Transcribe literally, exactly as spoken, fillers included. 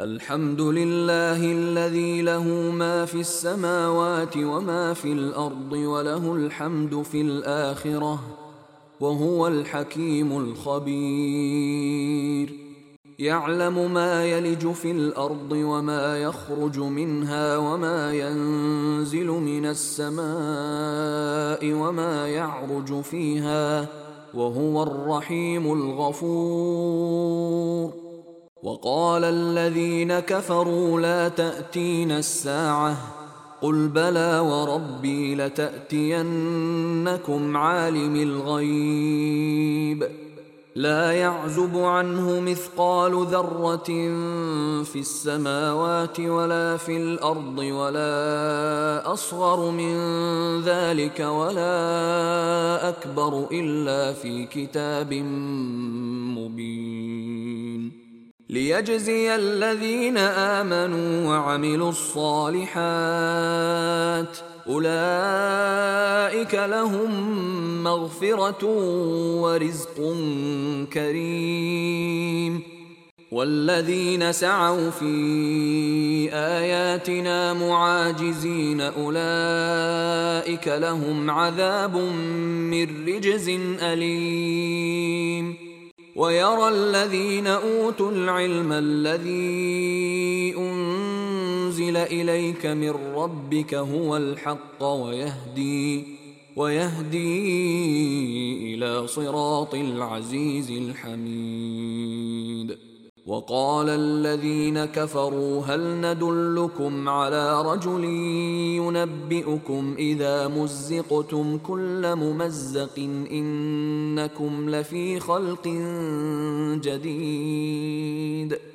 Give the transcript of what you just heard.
الحمد لله الذي له ما في السماوات وما في الأرض وله الحمد في الآخرة وهو الحكيم الخبير. يعلم ما يلج في الأرض وما يخرج منها وما ينزل من السماء وما يعرج فيها وهو الرحيم الغفور. وقال الذين كفروا لا تأتينا الساعة قل بلى وربي لتأتينكم عالم الغيب لا يعزب عنه مثقال ذرة في السماوات ولا في الأرض ولا أصغر من ذلك ولا أكبر إلا في كتاب مبين ليجزي الذين آمنوا وعملوا الصالحات أولئك لهم مغفرة ورزق كريم. والذين سعوا في آياتنا معاجزين أولئك لهم عذاب من رجز أليم. ويرى الذين أوتوا العلم الذي أنزل إليك من ربك هو الحق ويهدي, ويهدي إلى صراط العزيز الحميد. وقال الذين كفروا هل ندلكم على رجل ينبئكم إذا مزقتم كل ممزق إنكم لفي خلق جديد